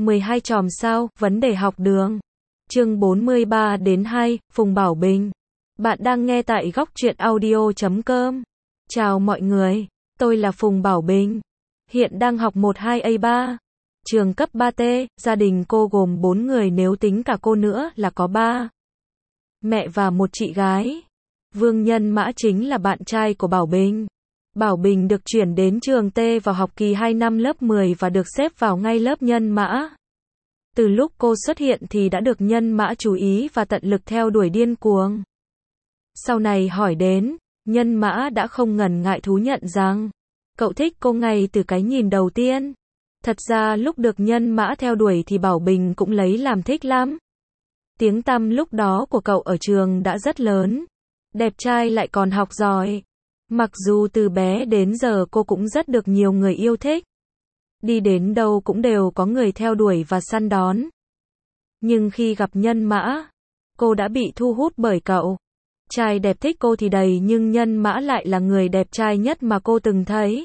12 chòm sao, vấn đề học đường. Chương 43 đến 2, Phùng Bảo Bình. Bạn đang nghe tại góc truyện audio.com. Chào mọi người, tôi là Phùng Bảo Bình. Hiện đang học 12A3. Trường cấp 3T, gia đình cô gồm 4 người nếu tính cả cô nữa là có 3 mẹ và một chị gái. Vương Nhân Mã chính là bạn trai của Bảo Bình. Bảo Bình được chuyển đến trường T vào học kỳ 2 năm lớp 10 và được xếp vào ngay lớp Nhân Mã. Từ lúc cô xuất hiện thì đã được Nhân Mã chú ý và tận lực theo đuổi điên cuồng. Sau này hỏi đến, Nhân Mã đã không ngần ngại thú nhận rằng cậu thích cô ngay từ cái nhìn đầu tiên. Thật ra lúc được Nhân Mã theo đuổi thì Bảo Bình cũng lấy làm thích lắm. Tiếng tăm lúc đó của cậu ở trường đã rất lớn. Đẹp trai lại còn học giỏi. Mặc dù từ bé đến giờ cô cũng rất được nhiều người yêu thích. Đi đến đâu cũng đều có người theo đuổi và săn đón. Nhưng khi gặp Nhân Mã, cô đã bị thu hút bởi cậu. Trai đẹp thích cô thì đầy nhưng Nhân Mã lại là người đẹp trai nhất mà cô từng thấy.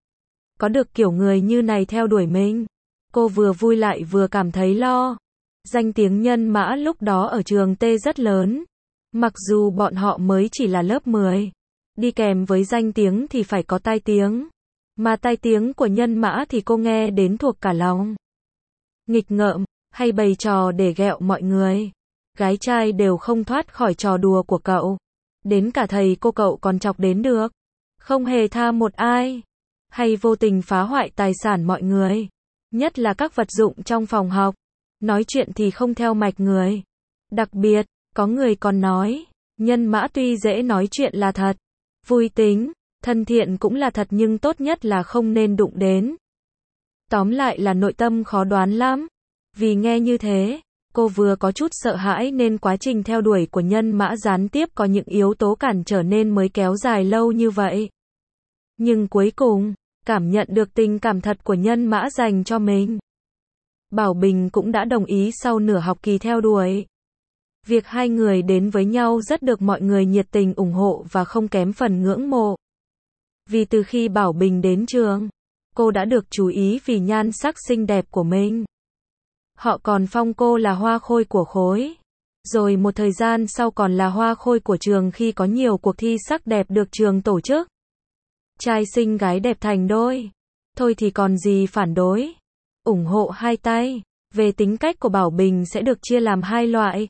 Có được kiểu người như này theo đuổi mình, cô vừa vui lại vừa cảm thấy lo. Danh tiếng Nhân Mã lúc đó ở trường T rất lớn. Mặc dù bọn họ mới chỉ là lớp 10. Đi kèm với danh tiếng thì phải có tai tiếng. Mà tai tiếng của Nhân Mã thì cô nghe đến thuộc cả lòng. Nghịch ngợm, hay bày trò để ghẹo mọi người. Gái trai đều không thoát khỏi trò đùa của cậu. Đến cả thầy cô cậu còn chọc đến được. Không hề tha một ai. Hay vô tình phá hoại tài sản mọi người. Nhất là các vật dụng trong phòng học. Nói chuyện thì không theo mạch người. Đặc biệt, có người còn nói, Nhân Mã tuy dễ nói chuyện là thật, vui tính, thân thiện cũng là thật nhưng tốt nhất là không nên đụng đến. Tóm lại là nội tâm khó đoán lắm. Vì nghe như thế, cô vừa có chút sợ hãi nên quá trình theo đuổi của Nhân Mã gián tiếp có những yếu tố cản trở nên mới kéo dài lâu như vậy. Nhưng cuối cùng, cảm nhận được tình cảm thật của Nhân Mã dành cho mình. Bảo Bình cũng đã đồng ý sau nửa học kỳ theo đuổi. Việc hai người đến với nhau rất được mọi người nhiệt tình ủng hộ và không kém phần ngưỡng mộ. Vì từ khi Bảo Bình đến trường, cô đã được chú ý vì nhan sắc xinh đẹp của mình. Họ còn phong cô là hoa khôi của khối. Rồi một thời gian sau còn là hoa khôi của trường khi có nhiều cuộc thi sắc đẹp được trường tổ chức. Trai xinh gái đẹp thành đôi. Thôi thì còn gì phản đối. Ủng hộ hai tay. Về tính cách của Bảo Bình sẽ được chia làm hai loại.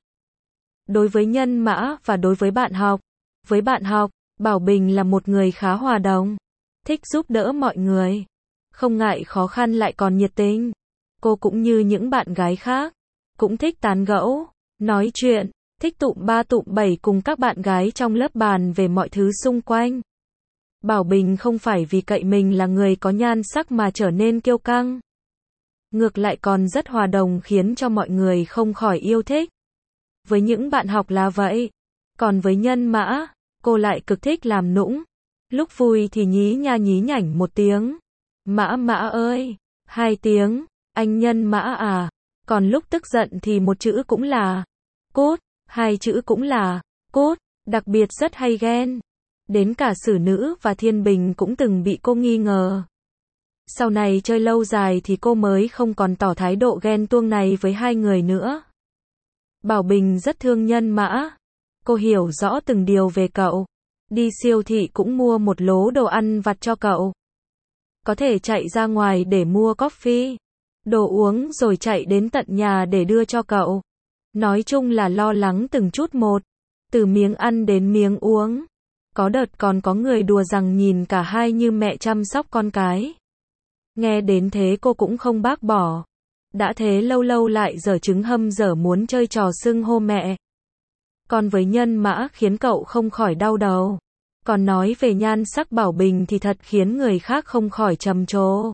Đối với Nhân Mã và đối với bạn học. Với bạn học, Bảo Bình là một người khá hòa đồng. Thích giúp đỡ mọi người. Không ngại khó khăn lại còn nhiệt tình. Cô cũng như những bạn gái khác. Cũng thích tán gẫu, nói chuyện, thích tụm ba tụm bảy cùng các bạn gái trong lớp bàn về mọi thứ xung quanh. Bảo Bình không phải vì cậy mình là người có nhan sắc mà trở nên kiêu căng. Ngược lại còn rất hòa đồng khiến cho mọi người không khỏi yêu thích. Với những bạn học là vậy. Còn với Nhân Mã, cô lại cực thích làm nũng. Lúc vui thì nhí nha nhí nhảnh một tiếng. Mã Mã ơi, 2 tiếng, anh Nhân Mã à. Còn lúc tức giận thì một chữ cũng là cút, 2 chữ cũng là cút, đặc biệt rất hay ghen. Đến cả Sử Nữ và Thiên Bình cũng từng bị cô nghi ngờ. Sau này chơi lâu dài thì cô mới không còn tỏ thái độ ghen tuông này với hai người nữa. Bảo Bình rất thương Nhân Mã. Cô hiểu rõ từng điều về cậu. Đi siêu thị cũng mua một lố đồ ăn vặt cho cậu. Có thể chạy ra ngoài để mua coffee, đồ uống rồi chạy đến tận nhà để đưa cho cậu. Nói chung là lo lắng từng chút một. Từ miếng ăn đến miếng uống. Có đợt còn có người đùa rằng nhìn cả hai như mẹ chăm sóc con cái. Nghe đến thế cô cũng không bác bỏ. Đã thế lâu lâu lại giở trứng hâm dở muốn chơi trò xưng hô mẹ. Còn với Nhân Mã khiến cậu không khỏi đau đầu. Còn nói về nhan sắc Bảo Bình thì thật khiến người khác không khỏi trầm trồ.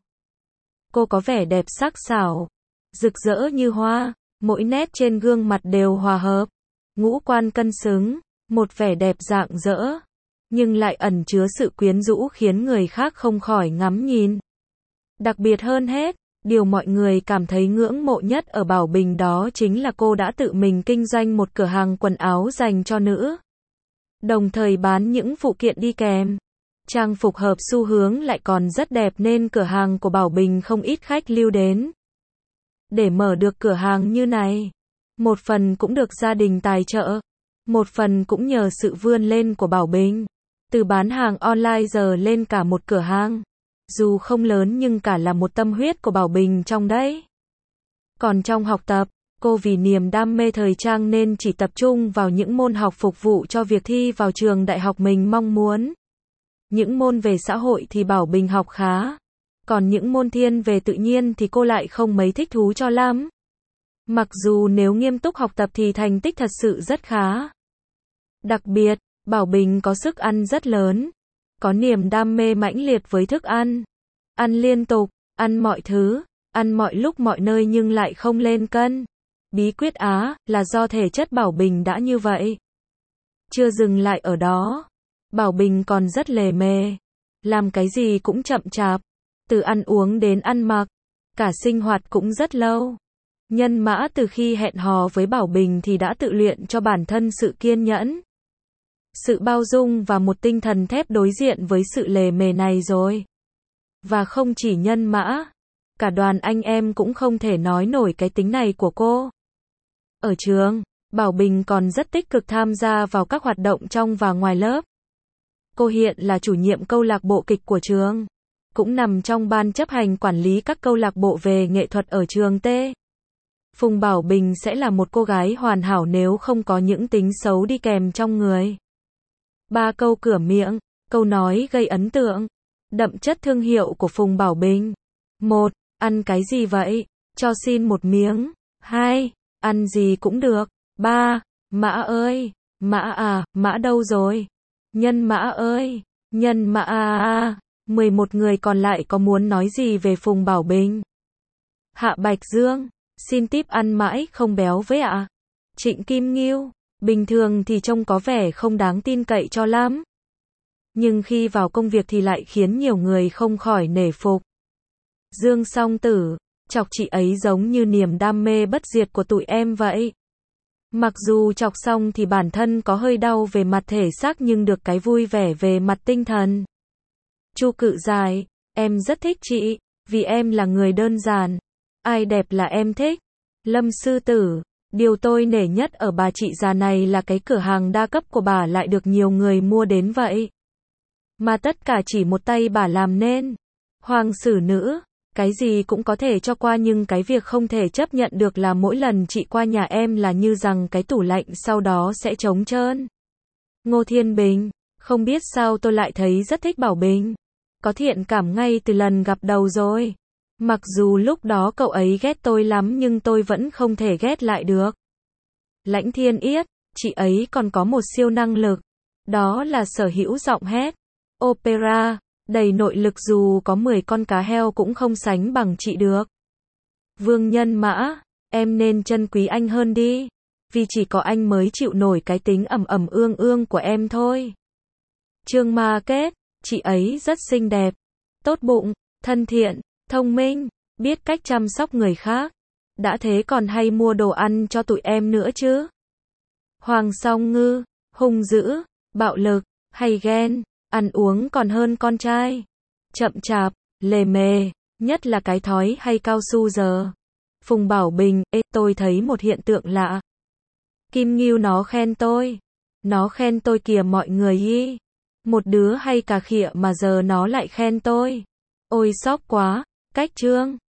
Cô có vẻ đẹp sắc sảo, rực rỡ như hoa, mỗi nét trên gương mặt đều hòa hợp. Ngũ quan cân xứng, một vẻ đẹp rạng rỡ, nhưng lại ẩn chứa sự quyến rũ khiến người khác không khỏi ngắm nhìn. Đặc biệt hơn hết, điều mọi người cảm thấy ngưỡng mộ nhất ở Bảo Bình đó chính là cô đã tự mình kinh doanh một cửa hàng quần áo dành cho nữ. Đồng thời bán những phụ kiện đi kèm. Trang phục hợp xu hướng lại còn rất đẹp nên cửa hàng của Bảo Bình không ít khách lưu đến. để mở được cửa hàng như này. Một phần cũng được gia đình tài trợ, một phần cũng nhờ sự vươn lên của Bảo Bình. Từ bán hàng online giờ lên cả một cửa hàng. Dù không lớn nhưng cả là một tâm huyết của Bảo Bình trong đấy. Còn trong học tập, cô vì niềm đam mê thời trang nên chỉ tập trung vào những môn học phục vụ cho việc thi vào trường đại học mình mong muốn. Những môn về xã hội thì Bảo Bình học khá. Còn những môn thiên về tự nhiên thì cô lại không mấy thích thú cho lắm. Mặc dù nếu nghiêm túc học tập thì thành tích thật sự rất khá. Đặc biệt, Bảo Bình có sức ăn rất lớn. Có niềm đam mê mãnh liệt với thức ăn. Ăn liên tục, ăn mọi thứ, ăn mọi lúc mọi nơi nhưng lại không lên cân. Bí quyết là do thể chất Bảo Bình đã như vậy. Chưa dừng lại ở đó. Bảo Bình còn rất lề mề. Làm cái gì cũng chậm chạp. Từ ăn uống đến ăn mặc. Cả sinh hoạt cũng rất lâu. Nhân Mã từ khi hẹn hò với Bảo Bình thì đã tự luyện cho bản thân sự kiên nhẫn, sự bao dung và một tinh thần thép đối diện với sự lề mề này rồi. Và không chỉ Nhân Mã, cả đoàn anh em cũng không thể nói nổi cái tính này của cô. Ở trường, Bảo Bình còn rất tích cực tham gia vào các hoạt động trong và ngoài lớp. Cô hiện là chủ nhiệm câu lạc bộ kịch của trường, cũng nằm trong ban chấp hành quản lý các câu lạc bộ về nghệ thuật ở trường T. Phùng Bảo Bình sẽ là một cô gái hoàn hảo nếu không có những tính xấu đi kèm trong người. 3 câu cửa miệng, câu nói gây ấn tượng, đậm chất thương hiệu của Phùng Bảo Bình. 1. Ăn cái gì vậy? Cho xin một miếng. 2. Ăn gì cũng được. 3. Mã ơi! Mã à, Mã đâu rồi? Nhân Mã ơi! Nhân Mã à! 11 người còn lại có muốn nói gì về Phùng Bảo Bình? Hạ Bạch Dương, xin típ ăn mãi không béo với ạ. Trịnh Kim Ngưu, bình thường thì trông có vẻ không đáng tin cậy cho lắm. Nhưng khi vào công việc thì lại khiến nhiều người không khỏi nể phục. Dương Song Tử, chọc chị ấy giống như niềm đam mê bất diệt của tụi em vậy. Mặc dù chọc xong thì bản thân có hơi đau về mặt thể xác nhưng được cái vui vẻ về mặt tinh thần. Chu Cự Dài, em rất thích chị, vì em là người đơn giản. Ai đẹp là em thích. Lâm Sư Tử, điều tôi nể nhất ở bà chị già này là cái cửa hàng đa cấp của bà lại được nhiều người mua đến vậy. Mà tất cả chỉ một tay bà làm nên. Hoàng Sử Nữ, cái gì cũng có thể cho qua nhưng cái việc không thể chấp nhận được là mỗi lần chị qua nhà em là như rằng cái tủ lạnh sau đó sẽ trống trơn. Ngô Thiên Bình, không biết sao tôi lại thấy rất thích Bảo Bình. Có thiện cảm ngay từ lần gặp đầu rồi. Mặc dù lúc đó cậu ấy ghét tôi lắm nhưng tôi vẫn không thể ghét lại được. Lãnh Thiên Yết, chị ấy còn có một siêu năng lực. Đó là sở hữu giọng hét opera, đầy nội lực dù có 10 con cá heo cũng không sánh bằng chị được. Vương Nhân Mã, em nên trân quý anh hơn đi. Vì chỉ có anh mới chịu nổi cái tính ầm ầm ương ương của em thôi. Trương Ma Kết, chị ấy rất xinh đẹp, tốt bụng, thân thiện, thông minh, biết cách chăm sóc người khác. Đã thế còn hay mua đồ ăn cho tụi em nữa chứ. Hoàng Song Ngư, hung dữ, bạo lực, hay ghen, ăn uống còn hơn con trai. Chậm chạp, lề mề, nhất là cái thói hay cao su giờ. Phùng Bảo Bình, tôi thấy một hiện tượng lạ. Kim Ngưu nó khen tôi. Nó khen tôi kìa mọi người ý. Một đứa hay cà khịa mà giờ nó lại khen tôi. Ôi sốc quá, cách Trương.